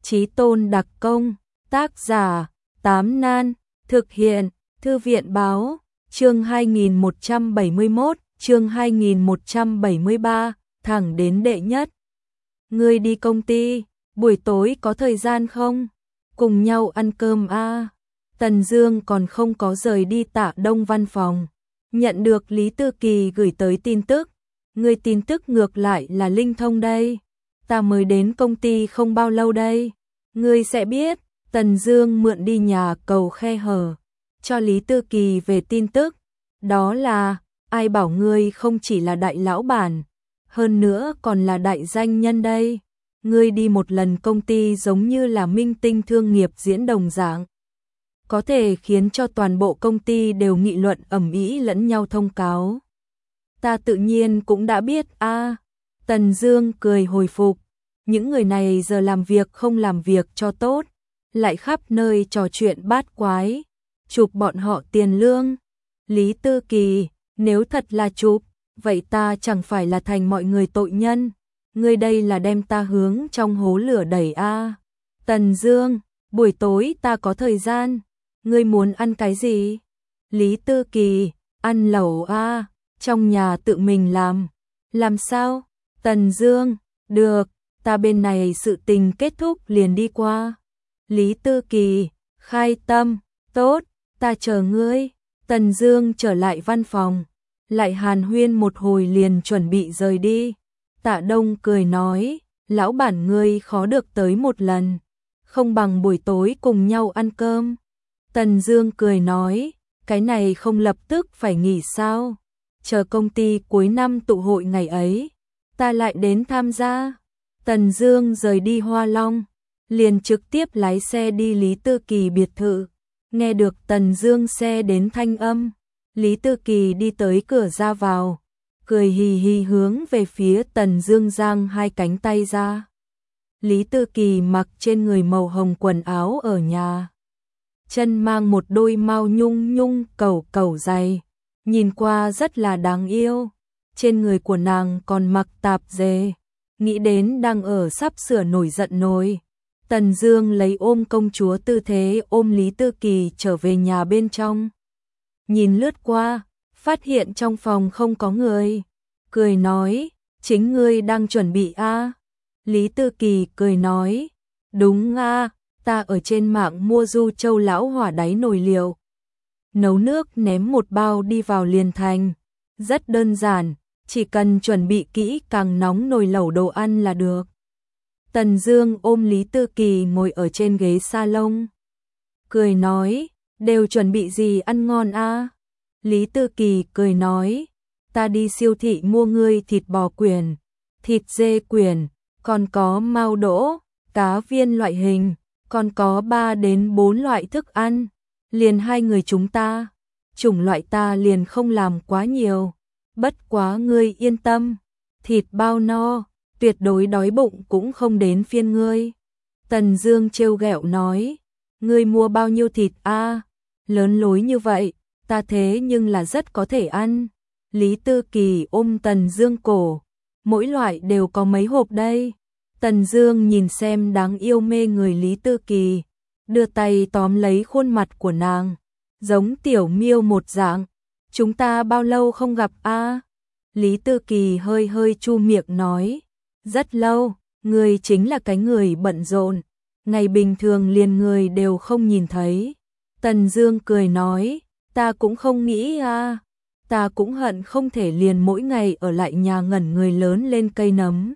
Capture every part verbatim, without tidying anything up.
Chí tôn đặc công, tác giả, Tám Nan, thực hiện, Thư viện báo, chương hai nghìn một trăm bảy mươi mốt, chương hai nghìn một trăm bảy mươi ba, thẳng đến đệ nhất. Ngươi đi công ty, buổi tối có thời gian không? Cùng nhau ăn cơm a. À. Tần Dương còn không có rời đi Tạ Đông văn phòng, nhận được Lý Tư Kỳ gửi tới tin tức, ngươi tin tức ngược lại là linh thông đây. Ta mới đến công ty không bao lâu đây, ngươi sẽ biết. Tần Dương mượn đi nhà cầu khe hở, cho Lý Tư Kỳ về tin tức, đó là, ai bảo ngươi không chỉ là đại lão bản, hơn nữa còn là đại danh nhân đây. Ngươi đi một lần công ty giống như là minh tinh thương nghiệp diễn đồng dạng, có thể khiến cho toàn bộ công ty đều nghị luận ầm ĩ lẫn nhau thông cáo. Ta tự nhiên cũng đã biết a. À. Tần Dương cười hồi phục, những người này giờ làm việc không làm việc cho tốt, lại khắp nơi trò chuyện bát quái, chụp bọn họ tiền lương. Lý Tư Kỳ, nếu thật là chụp, vậy ta chẳng phải là thành mọi người tội nhân, ngươi đây là đem ta hướng trong hố lửa đẩy a. À. Tần Dương, buổi tối ta có thời gian, ngươi muốn ăn cái gì? Lý Tư Kỳ, ăn lẩu a, à, trong nhà tự mình làm. Làm sao? Tần Dương, được, ta bên này sự tình kết thúc liền đi qua. Lý Tư Kỳ, khai tâm, tốt, ta chờ ngươi. Tần Dương trở lại văn phòng, lại hàn huyên một hồi liền chuẩn bị rời đi. Tạ Đông cười nói, lão bản ngươi khó được tới một lần, không bằng buổi tối cùng nhau ăn cơm. Tần Dương cười nói, cái này không lập tức phải nghỉ sao? Chờ công ty cuối năm tụ hội ngày ấy, ta lại đến tham gia. Tần Dương rời đi Hoa Long, liền trực tiếp lái xe đi Lý Tư Kỳ biệt thự. Nghe được Tần Dương xe đến thanh âm, Lý Tư Kỳ đi tới cửa ra vào, cười hì hì hướng về phía Tần Dương giang hai cánh tay ra. Lý Tư Kỳ mặc trên người màu hồng quần áo ở nhà, chân mang một đôi mao nhung nhung cẩu cẩu giày, nhìn qua rất là đáng yêu. Trên người của nàng còn mặc tạp dề, nghĩ đến đang ở sắp sửa nổi giận nồi. Tần Dương lấy ôm công chúa tư thế ôm Lý Tư Kỳ trở về nhà bên trong. Nhìn lướt qua, phát hiện trong phòng không có người, cười nói, chính ngươi đang chuẩn bị a? À? Lý Tư Kỳ cười nói, đúng a, à, ta ở trên mạng mua Du Châu lão hỏa đáy nồi liệu, nấu nước ném một bao đi vào liền thành, rất đơn giản, chỉ cần chuẩn bị kỹ càng nóng nồi lẩu đồ ăn là được. Tần Dương ôm Lý Tư Kỳ ngồi ở trên ghế salon, cười nói, đều chuẩn bị gì ăn ngon a? À? Lý Tư Kỳ cười nói, ta đi siêu thị mua ngươi thịt bò quyển, thịt dê quyển, còn có mao đỗ, cá viên loại hình, còn có ba đến bốn loại thức ăn, liền hai người chúng ta, chủng loại ta liền không làm quá nhiều, bất quá ngươi yên tâm, thịt bao no, tuyệt đối đói bụng cũng không đến phiên ngươi. Tần Dương trêu ghẹo nói, ngươi mua bao nhiêu thịt a? À? Lớn lối như vậy, ta thế nhưng là rất có thể ăn. Lý Tư Kỳ ôm Tần Dương cổ, mỗi loại đều có mấy hộp đây. Tần Dương nhìn xem đáng yêu mê người Lý Tư Kỳ, đưa tay tóm lấy khuôn mặt của nàng, giống tiểu miêu một dạng. Chúng ta bao lâu không gặp a? À? Lý Tư Kỳ hơi hơi chu miệng nói, rất lâu, người chính là cái người bận rộn, ngày bình thường liền người đều không nhìn thấy. Tần Dương cười nói, ta cũng không nghĩ a, à, ta cũng hận không thể liền mỗi ngày ở lại nhà ngẩn người lớn lên cây nấm.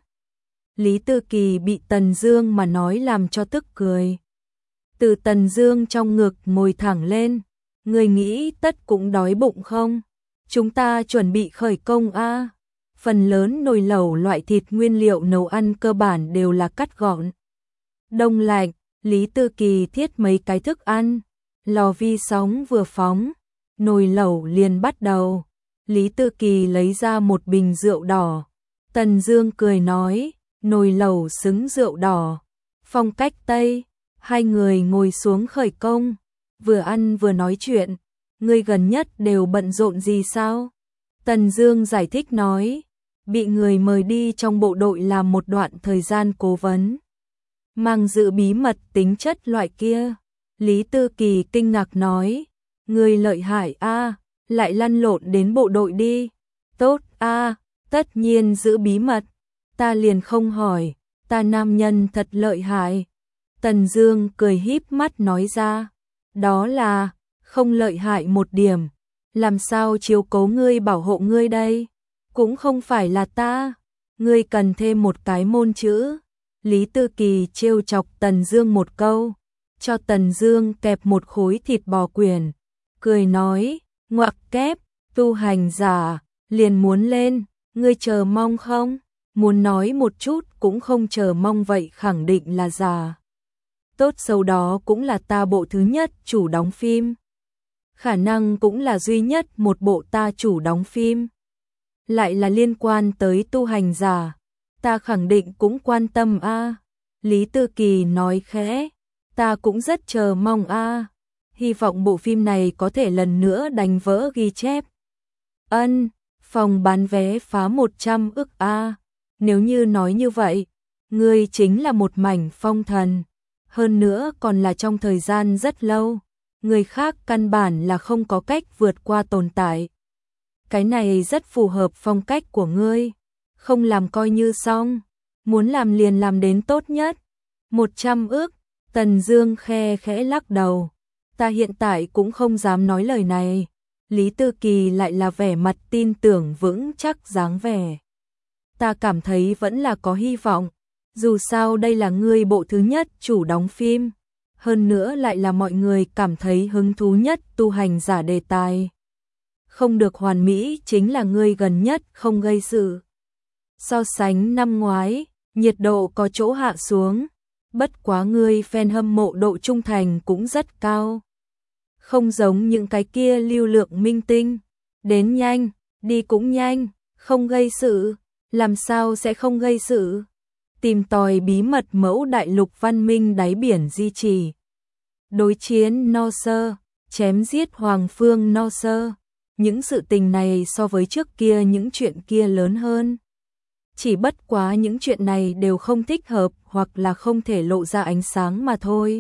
Lý Tư Kỳ bị Tần Dương mà nói làm cho tức cười. Từ Tần Dương trong ngực ngồi thẳng lên, người nghĩ tất cũng đói bụng không? Chúng ta chuẩn bị khởi công a. À? Phần lớn nồi lẩu loại thịt nguyên liệu nấu ăn cơ bản đều là cắt gọn, đông lạnh. Lý Tư Kỳ thiết mấy cái thức ăn, lò vi sóng vừa phóng, nồi lẩu liền bắt đầu. Lý Tư Kỳ lấy ra một bình rượu đỏ. Tần Dương cười nói, nồi lẩu xứng rượu đỏ, phong cách Tây. Hai người ngồi xuống khởi công, vừa ăn vừa nói chuyện. Ngươi gần nhất đều bận rộn gì sao? Tần Dương giải thích nói, bị người mời đi trong bộ đội làm một đoạn thời gian cố vấn. mang giữ bí mật tính chất loại kia. Lý Tư Kỳ kinh ngạc nói, ngươi lợi hại a, lại lăn lộn đến bộ đội đi. Tốt a, tất nhiên giữ bí mật. Ta liền không hỏi, ta nam nhân thật lợi hại. Tần Dương cười híp mắt nói ra, đó là không lợi hại một điểm, làm sao chiếu cố ngươi bảo hộ ngươi đây, cũng không phải là ta, ngươi cần thêm một cái môn chữ. Lý Tư Kỳ trêu chọc Tần Dương một câu, cho Tần Dương kẹp một khối thịt bò quyển, cười nói, ngoặc kép, tu hành giả, liền muốn lên, ngươi chờ mong không? Muốn nói một chút cũng không chờ mong vậy khẳng định là giả. Tốt xấu đó cũng là ta bộ thứ nhất chủ đóng phim. Khả năng cũng là duy nhất một bộ ta chủ đóng phim. Lại là liên quan tới tu hành giả. Ta khẳng định cũng quan tâm a. Lý Tư Kỳ nói khẽ. Ta cũng rất chờ mong a. Hy vọng bộ phim này có thể lần nữa đánh vỡ ghi chép. Ân, phòng bán vé phá một trăm ức a. Nếu như nói như vậy, ngươi chính là một mảnh phong thần. Hơn nữa còn là trong thời gian rất lâu. Người khác căn bản là không có cách vượt qua tồn tại. Cái này rất phù hợp phong cách của ngươi. Không làm coi như xong. Muốn làm liền làm đến tốt nhất. Một trăm ức. Tần Dương khe khẽ lắc đầu. Ta hiện tại cũng không dám nói lời này. Lý Tư Kỳ lại là vẻ mặt tin tưởng vững chắc dáng vẻ. Ta cảm thấy vẫn là có hy vọng. Dù sao đây là ngươi bộ thứ nhất chủ đóng phim. Hơn nữa lại là mọi người cảm thấy hứng thú nhất tu hành giả đề tài. Không được hoàn mỹ chính là ngươi gần nhất không gây sự. So sánh năm ngoái, nhiệt độ có chỗ hạ xuống. Bất quá ngươi fan hâm mộ độ trung thành cũng rất cao. Không giống những cái kia lưu lượng minh tinh. Đến nhanh, đi cũng nhanh, không gây sự. Làm sao sẽ không gây sự? Tìm tòi bí mật mẫu đại lục văn minh đáy biển di trì. Đối chiến no sơ, chém giết Hoàng Phương no sơ. Những sự tình này so với trước kia những chuyện kia lớn hơn. Chỉ bất quá những chuyện này đều không thích hợp hoặc là không thể lộ ra ánh sáng mà thôi.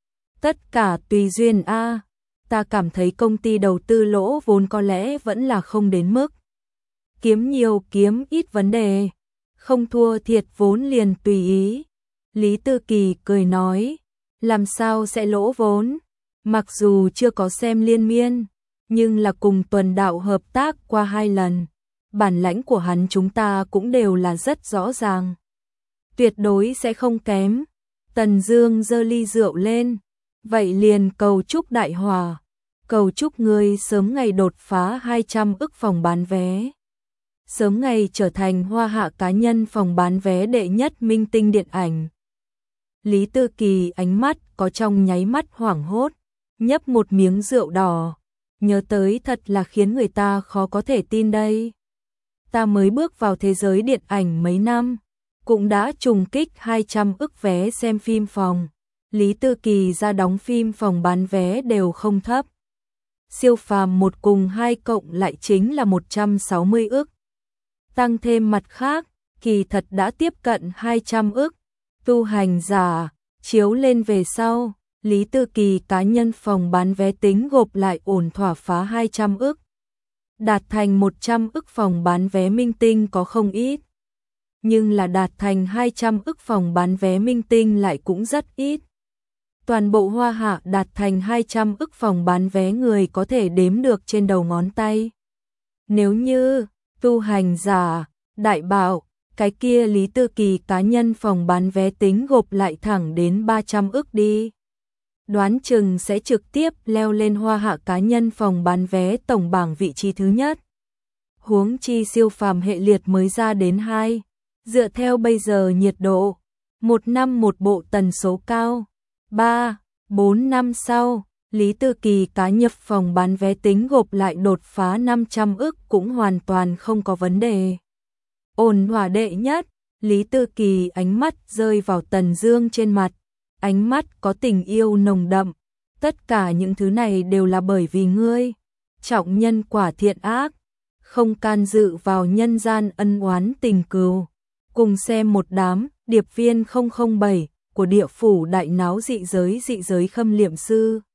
Tất cả tùy duyên a. Ta cảm thấy công ty đầu tư lỗ vốn có lẽ vẫn là không đến mức. Kiếm nhiều kiếm ít vấn đề. Không thua thiệt vốn liền tùy ý. Lý Tư Kỳ cười nói, làm sao sẽ lỗ vốn? Mặc dù chưa có xem liên miên, nhưng là cùng Tuần Đạo hợp tác qua hai lần. Bản lãnh của hắn chúng ta cũng đều là rất rõ ràng. Tuyệt đối sẽ không kém. Tần Dương giơ ly rượu lên. Vậy liền cầu chúc đại hòa. Cầu chúc ngươi sớm ngày đột phá hai trăm ức phòng bán vé. Sớm ngày trở thành hoa hạ cá nhân phòng bán vé đệ nhất minh tinh điện ảnh. Lý Tư Kỳ ánh mắt có trong nháy mắt hoảng hốt, nhấp một miếng rượu đỏ. Nhớ tới thật là khiến người ta khó có thể tin đây. Ta mới bước vào thế giới điện ảnh mấy năm, cũng đã trùng kích hai trăm ức vé xem phim phòng. Lý Tư Kỳ ra đóng phim phòng bán vé đều không thấp. Siêu phàm một cùng hai cộng lại chính là một trăm sáu mươi ức. Tăng thêm mặt khác, kỳ thật đã tiếp cận hai trăm ức. Tu hành giả, chiếu lên về sau, Lý Tư Kỳ cá nhân phòng bán vé tính gộp lại ổn thỏa phá hai trăm ức. Đạt thành một trăm ức phòng bán vé minh tinh có không ít. Nhưng là đạt thành hai trăm ức phòng bán vé minh tinh lại cũng rất ít. Toàn bộ Hoa Hạ đạt thành hai trăm ức phòng bán vé người có thể đếm được trên đầu ngón tay. Nếu như tu hành giả, đại bảo, cái kia Lý Tư Kỳ cá nhân phòng bán vé tính gộp lại thẳng đến ba trăm ức đi. Đoán chừng sẽ trực tiếp leo lên Hoa Hạ cá nhân phòng bán vé tổng bảng vị trí thứ nhất. Huống chi siêu phàm hệ liệt mới ra đến hai. Dựa theo bây giờ nhiệt độ, một năm một bộ tần số cao. ba, bốn năm sau, Lý Tư Kỳ cá nhập phòng bán vé tính gộp lại đột phá năm trăm ức cũng hoàn toàn không có vấn đề. Ổn thỏa đệ nhất, Lý Tư Kỳ ánh mắt rơi vào Tần Dương trên mặt, ánh mắt có tình yêu nồng đậm. Tất cả những thứ này đều là bởi vì ngươi, trọng nhân quả thiện ác, không can dự vào nhân gian ân oán tình cừu. Cùng xem một đám điệp viên không không bảy, của địa phủ đại náo dị giới dị giới khâm liệm sư.